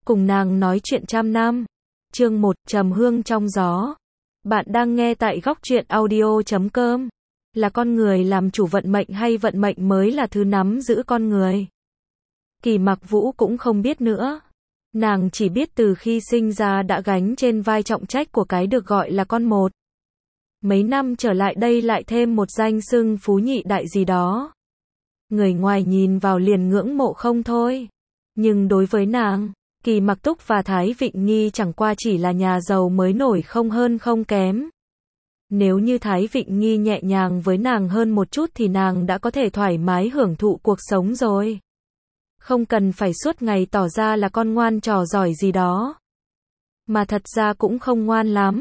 cùng nàng nói chuyện trăm năm. Chương 1, trầm hương trong gió. Bạn đang nghe tại góc truyện audio.com. Là con người làm chủ vận mệnh hay vận mệnh mới là thứ nắm giữ con người? Kỳ Mặc Vũ cũng không biết nữa. Nàng chỉ biết từ khi sinh ra đã gánh trên vai trọng trách của cái được gọi là con một. Mấy năm trở lại đây lại thêm một danh xưng phú nhị đại gì đó. Người ngoài nhìn vào liền ngưỡng mộ không thôi. Nhưng đối với nàng, Kỳ Mặc Túc và Thái Vịnh Nghi chẳng qua chỉ là nhà giàu mới nổi không hơn không kém. Nếu như Thái Vịnh Nghi nhẹ nhàng với nàng hơn một chút thì nàng đã có thể thoải mái hưởng thụ cuộc sống rồi. Không cần phải suốt ngày tỏ ra là con ngoan trò giỏi gì đó. Mà thật ra cũng không ngoan lắm.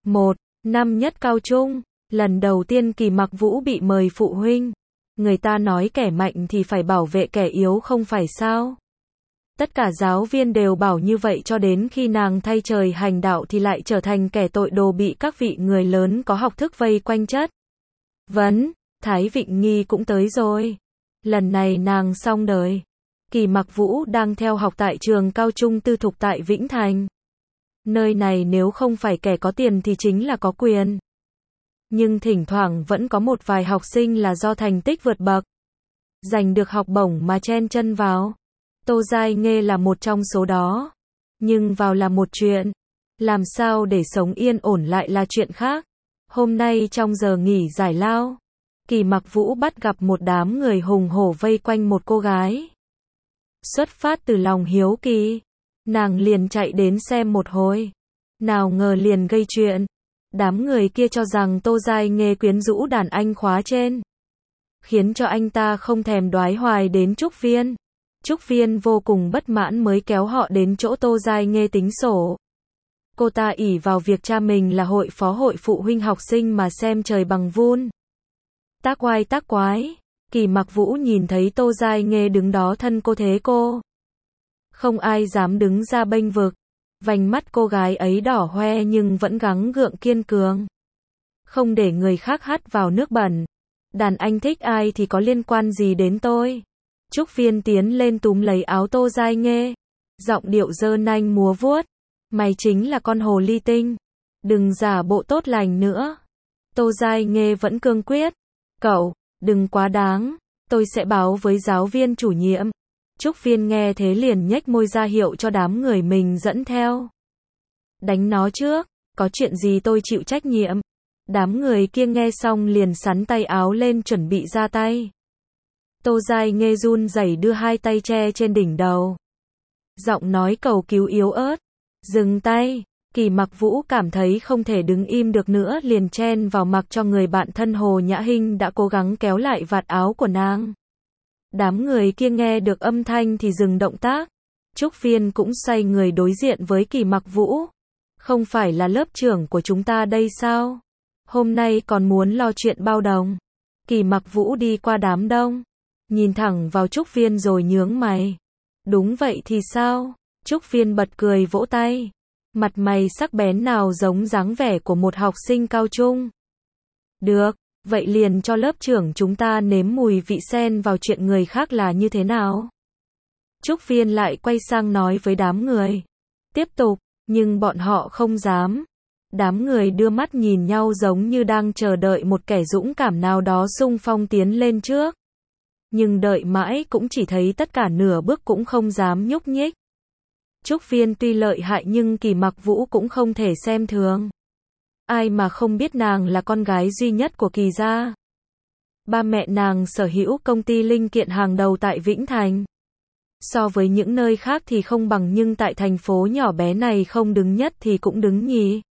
Năm nhất cao trung, lần đầu tiên Kỳ Mặc Vũ bị mời phụ huynh. Người ta nói kẻ mạnh thì phải bảo vệ kẻ yếu không phải sao? Tất cả giáo viên đều bảo như vậy cho đến khi nàng thay trời hành đạo thì lại trở thành kẻ tội đồ bị các vị người lớn có học thức vây quanh chất vấn. Thái Vịnh Nghi cũng tới rồi. Lần này nàng xong đời. Kỳ Mặc Vũ đang theo học tại trường cao trung tư thục tại Vĩnh Thành. Nơi này nếu không phải kẻ có tiền thì chính là có quyền. Nhưng thỉnh thoảng vẫn có một vài học sinh là do thành tích vượt bậc, giành được học bổng mà chen chân vào. Tô Giai Nghê là một trong số đó. Nhưng vào là một chuyện. Làm sao để sống yên ổn lại là chuyện khác. Hôm nay trong giờ nghỉ giải lao, Kỳ Mặc Vũ bắt gặp một đám người hùng hổ vây quanh một cô gái. Xuất phát từ lòng hiếu kỳ, nàng liền chạy đến xem một hồi. Nào ngờ liền gây chuyện. Đám người kia cho rằng Tô Giai Nghê quyến rũ đàn anh khóa trên, khiến cho anh ta không thèm đoái hoài đến Trúc Viên. Trúc Viên vô cùng bất mãn mới kéo họ đến chỗ Tô Giai Nghê tính sổ. Cô ta ỷ vào việc cha mình là hội phó hội phụ huynh học sinh mà xem trời bằng vun. Tác oai tác quái. Kỳ Mặc Vũ nhìn thấy Tô Giai Nghê đứng đó thân cô thế cô. Không ai dám đứng ra bênh vực. Vành mắt cô gái ấy đỏ hoe nhưng vẫn gắng gượng kiên cường. Không để người khác hắt vào nước bẩn. Đàn anh thích ai thì có liên quan gì đến tôi. Trúc Viên tiến lên túm lấy áo Tô Giai Nghê. Giọng điệu giơ nanh múa vuốt. Mày chính là con hồ ly tinh. Đừng giả bộ tốt lành nữa. Tô Giai Nghê vẫn cương quyết. Cậu, đừng quá đáng. Tôi sẽ báo với giáo viên chủ nhiệm. Trúc Viên nghe thế liền nhếch môi ra hiệu cho đám người mình dẫn theo. Đánh nó trước, có chuyện gì tôi chịu trách nhiệm. Đám người kia nghe xong liền xắn tay áo lên chuẩn bị ra tay. Tô Giai Nghê run rẩy đưa hai tay che trên đỉnh đầu. Giọng nói cầu cứu yếu ớt. Dừng tay. Kỳ Mặc Vũ cảm thấy không thể đứng im được nữa liền chen vào mặc cho người bạn thân Hồ Nhã Hinh đã cố gắng kéo lại vạt áo của nàng. Đám người kia nghe được âm thanh thì dừng động tác. Trúc Viên cũng xoay người đối diện với Kỳ Mặc Vũ. Không phải là lớp trưởng của chúng ta đây sao? Hôm nay còn muốn lo chuyện bao đồng. Kỳ Mặc Vũ đi qua đám đông, nhìn thẳng vào Trúc Viên rồi nhướng mày. Đúng vậy thì sao? Trúc Viên bật cười vỗ tay. Mặt mày sắc bén nào giống dáng vẻ của một học sinh cao trung. Được, vậy liền cho lớp trưởng chúng ta nếm mùi vị xen vào chuyện người khác là như thế nào? Trúc Viên lại quay sang nói với đám người. Tiếp tục, nhưng bọn họ không dám. Đám người đưa mắt nhìn nhau giống như đang chờ đợi một kẻ dũng cảm nào đó xung phong tiến lên trước. Nhưng đợi mãi cũng chỉ thấy tất cả nửa bước cũng không dám nhúc nhích. Trúc Viên tuy lợi hại nhưng Kỳ Mặc Vũ cũng không thể xem thường. Ai mà không biết nàng là con gái duy nhất của Kỳ gia. Ba mẹ nàng sở hữu công ty linh kiện hàng đầu tại Vĩnh Thành. So với những nơi khác thì không bằng nhưng tại thành phố nhỏ bé này không đứng nhất thì cũng đứng nhì.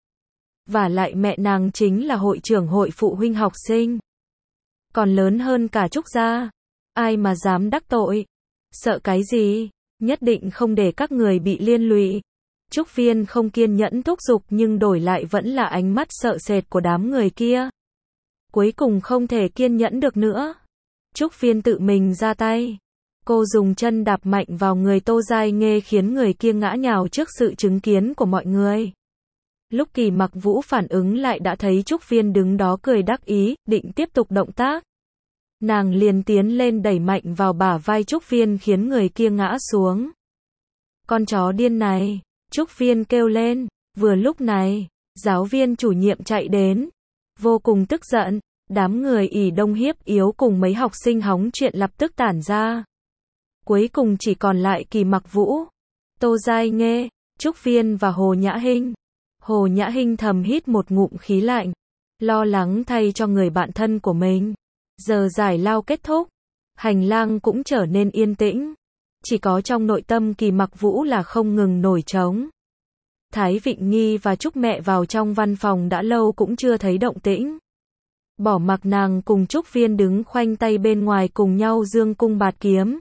Và lại mẹ nàng chính là hội trưởng hội phụ huynh học sinh. Còn lớn hơn cả Trúc gia. Ai mà dám đắc tội. Sợ cái gì? Nhất định không để các người bị liên lụy. Trúc Viên không kiên nhẫn thúc giục nhưng đổi lại vẫn là ánh mắt sợ sệt của đám người kia. Cuối cùng không thể kiên nhẫn được nữa. Trúc Viên tự mình ra tay. Cô dùng chân đạp mạnh vào người Tô Giai Nghê khiến người kia ngã nhào trước sự chứng kiến của mọi người. Lúc Kỳ Mặc Vũ phản ứng lại đã thấy Trúc Viên đứng đó cười đắc ý, định tiếp tục động tác. Nàng liền tiến lên đẩy mạnh vào bả vai Trúc Viên khiến người kia ngã xuống. Con chó điên này, Trúc Viên kêu lên. Vừa lúc này, giáo viên chủ nhiệm chạy đến, vô cùng tức giận. Đám người ỉ đông hiếp yếu cùng mấy học sinh hóng chuyện lập tức tản ra. Cuối cùng chỉ còn lại Kỳ Mặc Vũ, Tô Giai Nghê, Trúc Viên và Hồ Nhã Hinh. Hồ Nhã Hinh thầm hít một ngụm khí lạnh, lo lắng thay cho người bạn thân của mình. Giờ giải lao kết thúc, hành lang cũng trở nên yên tĩnh. Chỉ có trong nội tâm Kỳ Mặc Vũ là không ngừng nổi trống. Thái Vịnh Nghi và Trúc mẹ vào trong văn phòng đã lâu cũng chưa thấy động tĩnh. Bỏ mặc nàng cùng Trúc Viên đứng khoanh tay bên ngoài cùng nhau dương cung bạt kiếm.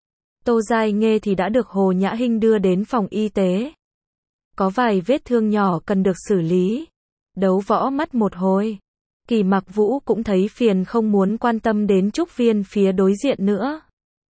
Tô Giai Nghê thì đã được Hồ Nhã Hinh đưa đến phòng y tế. Có vài vết thương nhỏ cần được xử lý. Đấu võ mắt một hồi. Kỳ Mặc Vũ cũng thấy phiền không muốn quan tâm đến Trúc Viên phía đối diện nữa.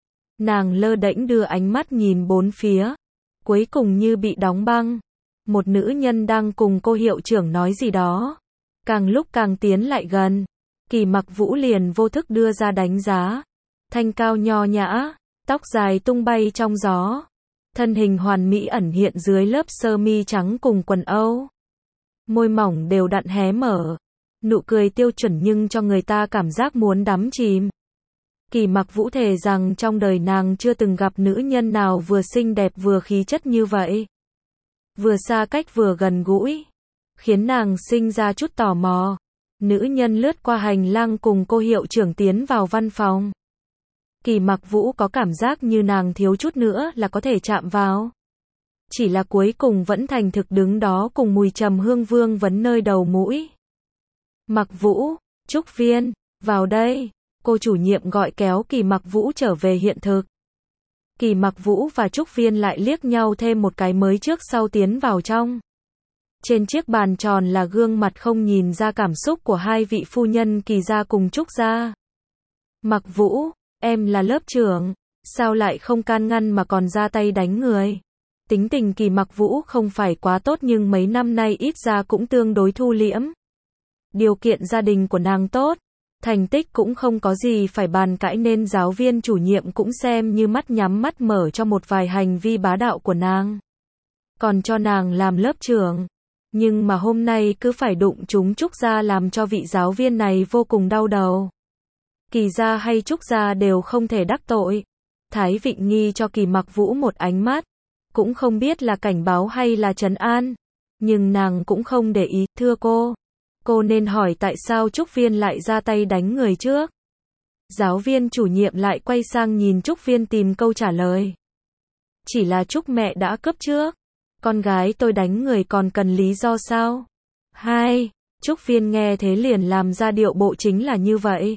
Nàng lơ đễnh đưa ánh mắt nhìn bốn phía. Cuối cùng như bị đóng băng. Một nữ nhân đang cùng cô hiệu trưởng nói gì đó. Càng lúc càng tiến lại gần. Kỳ Mặc Vũ liền vô thức đưa ra đánh giá. Thanh cao nho nhã, tóc dài tung bay trong gió. Thân hình hoàn mỹ ẩn hiện dưới lớp sơ mi trắng cùng quần Âu. Môi mỏng đều đặn hé mở. Nụ cười tiêu chuẩn nhưng cho người ta cảm giác muốn đắm chìm. Kỳ Mặc Vũ thề rằng trong đời nàng chưa từng gặp nữ nhân nào vừa xinh đẹp vừa khí chất như vậy. Vừa xa cách vừa gần gũi. Khiến nàng sinh ra chút tò mò. Nữ nhân lướt qua hành lang cùng cô hiệu trưởng tiến vào văn phòng. Kỳ Mặc Vũ có cảm giác như nàng thiếu chút nữa là có thể chạm vào. Chỉ là cuối cùng vẫn thành thực đứng đó cùng mùi trầm hương vương vấn nơi đầu mũi. Mặc Vũ, Trúc Viên, vào đây. Cô chủ nhiệm gọi kéo Kỳ Mặc Vũ trở về hiện thực. Kỳ Mặc Vũ và Trúc Viên lại liếc nhau thêm một cái mới trước sau tiến vào trong. Trên chiếc bàn tròn là gương mặt không nhìn ra cảm xúc của hai vị phu nhân Kỳ gia cùng Trúc gia. Mặc Vũ, em là lớp trưởng, sao lại không can ngăn mà còn ra tay đánh người? Tính tình Kỳ Mặc Vũ không phải quá tốt nhưng mấy năm nay ít ra cũng tương đối thu liễm. Điều kiện gia đình của nàng tốt, thành tích cũng không có gì phải bàn cãi nên giáo viên chủ nhiệm cũng xem như mắt nhắm mắt mở cho một vài hành vi bá đạo của nàng. Còn cho nàng làm lớp trưởng. Nhưng mà hôm nay cứ phải đụng chúng Trúc gia làm cho vị giáo viên này vô cùng đau đầu. Kỳ gia hay Trúc gia đều không thể đắc tội. Thái Vịnh Nghi cho Kỳ Mặc Vũ một ánh mắt. Cũng không biết là cảnh báo hay là trấn an. Nhưng nàng cũng không để ý. Thưa cô nên hỏi tại sao Trúc Viên lại ra tay đánh người trước. Giáo viên chủ nhiệm lại quay sang nhìn Trúc Viên tìm câu trả lời. Chỉ là Trúc mẹ đã cướp trước. Con gái tôi đánh người còn cần lý do sao? Hai, Trúc Viên nghe thế liền làm ra điệu bộ chính là như vậy.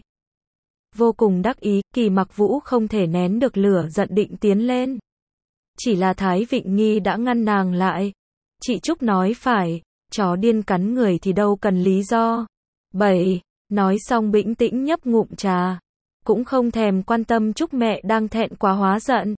Vô cùng đắc ý, Kỳ Mặc Vũ không thể nén được lửa giận định tiến lên. Chỉ là Thái Vịnh Nghi đã ngăn nàng lại. Chị Trúc nói phải, chó điên cắn người thì đâu cần lý do. 7. Nói xong bĩnh tĩnh nhấp ngụm trà. Cũng không thèm quan tâm Trúc mẹ đang thẹn quá hóa giận.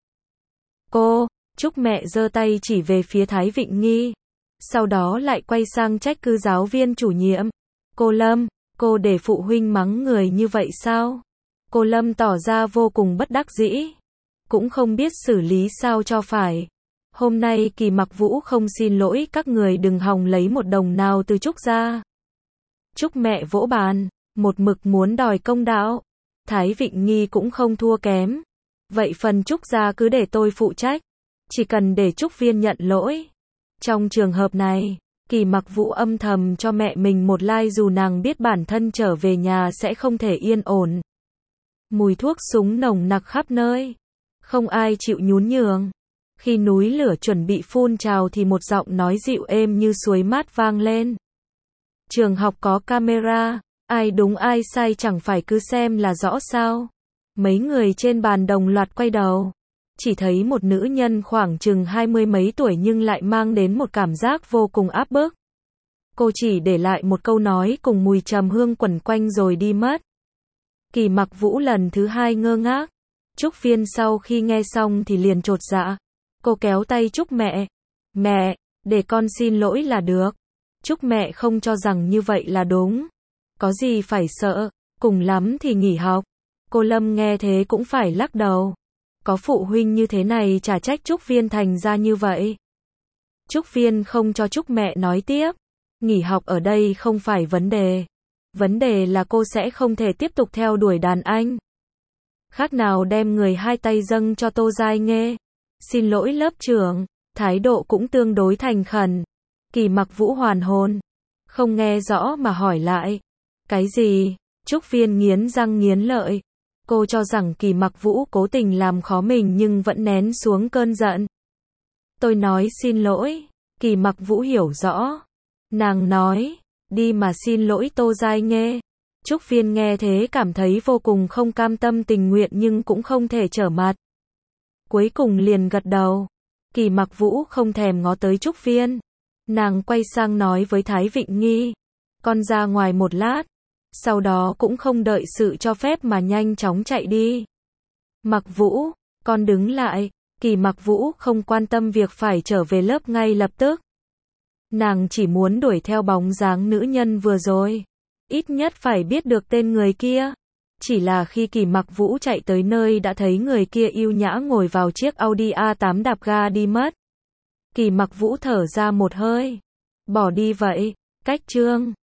Trúc mẹ giơ tay chỉ về phía Thái Vịnh Nghi. Sau đó lại quay sang trách cứ giáo viên chủ nhiệm. Cô Lâm, cô để phụ huynh mắng người như vậy sao? Cô Lâm tỏ ra vô cùng bất đắc dĩ. Cũng không biết xử lý sao cho phải. Hôm nay Kỳ Mặc Vũ không xin lỗi các người đừng hòng lấy một đồng nào từ Trúc gia. Trúc mẹ vỗ bàn, một mực muốn đòi công đạo. Thái Vịnh Nghi cũng không thua kém. Vậy phần Trúc gia cứ để tôi phụ trách. Chỉ cần để Trúc Viên nhận lỗi. Trong trường hợp này, Kỳ Mặc Vũ âm thầm cho mẹ mình một like dù nàng biết bản thân trở về nhà sẽ không thể yên ổn. Mùi thuốc súng nồng nặc khắp nơi. Không ai chịu nhún nhường. Khi núi lửa chuẩn bị phun trào thì một giọng nói dịu êm như suối mát vang lên. Trường học có camera, ai đúng ai sai chẳng phải cứ xem là rõ sao. Mấy người trên bàn đồng loạt quay đầu. Chỉ thấy một nữ nhân khoảng chừng 20 mấy tuổi nhưng lại mang đến một cảm giác vô cùng áp bức. Cô chỉ để lại một câu nói cùng mùi trầm hương quẩn quanh rồi đi mất. Kỳ Mặc Vũ lần thứ hai ngơ ngác. Trúc Viên sau khi nghe xong thì liền chột dạ. Cô kéo tay Trúc mẹ. Mẹ, để con xin lỗi là được. Trúc mẹ không cho rằng như vậy là đúng. Có gì phải sợ, cùng lắm thì nghỉ học. Cô Lâm nghe thế cũng phải lắc đầu. Có phụ huynh như thế này chả trách Trúc Viên thành ra như vậy. Trúc Viên không cho Trúc mẹ nói tiếp. Nghỉ học ở đây không phải vấn đề. Vấn đề là cô sẽ không thể tiếp tục theo đuổi đàn anh. Khác nào đem người hai tay dâng cho Tô Giai Nghê. Xin lỗi lớp trưởng. Thái độ cũng tương đối thành khẩn. Kỳ Mặc Vũ hoàn hồn. Không nghe rõ mà hỏi lại. Cái gì? Trúc Viên nghiến răng nghiến lợi. Cô cho rằng Kỳ Mặc Vũ cố tình làm khó mình nhưng vẫn nén xuống cơn giận. Tôi nói xin lỗi. Kỳ Mặc Vũ hiểu rõ. Nàng nói, đi mà xin lỗi Tô Giai Nghê. Trúc Viên nghe thế cảm thấy vô cùng không cam tâm tình nguyện nhưng cũng không thể trở mặt. Cuối cùng liền gật đầu. Kỳ Mặc Vũ không thèm ngó tới Trúc Viên. Nàng quay sang nói với Thái Vịnh Nghi. Con ra ngoài một lát. Sau đó cũng không đợi sự cho phép mà nhanh chóng chạy đi. Mặc Vũ, con đứng lại. Kỳ Mặc Vũ không quan tâm việc phải trở về lớp ngay lập tức. Nàng chỉ muốn đuổi theo bóng dáng nữ nhân vừa rồi. Ít nhất phải biết được tên người kia. Chỉ là khi Kỳ Mặc Vũ chạy tới nơi đã thấy người kia yêu nhã ngồi vào chiếc Audi A8 đạp ga đi mất. Kỳ Mặc Vũ thở ra một hơi. Bỏ đi vậy. Cách chương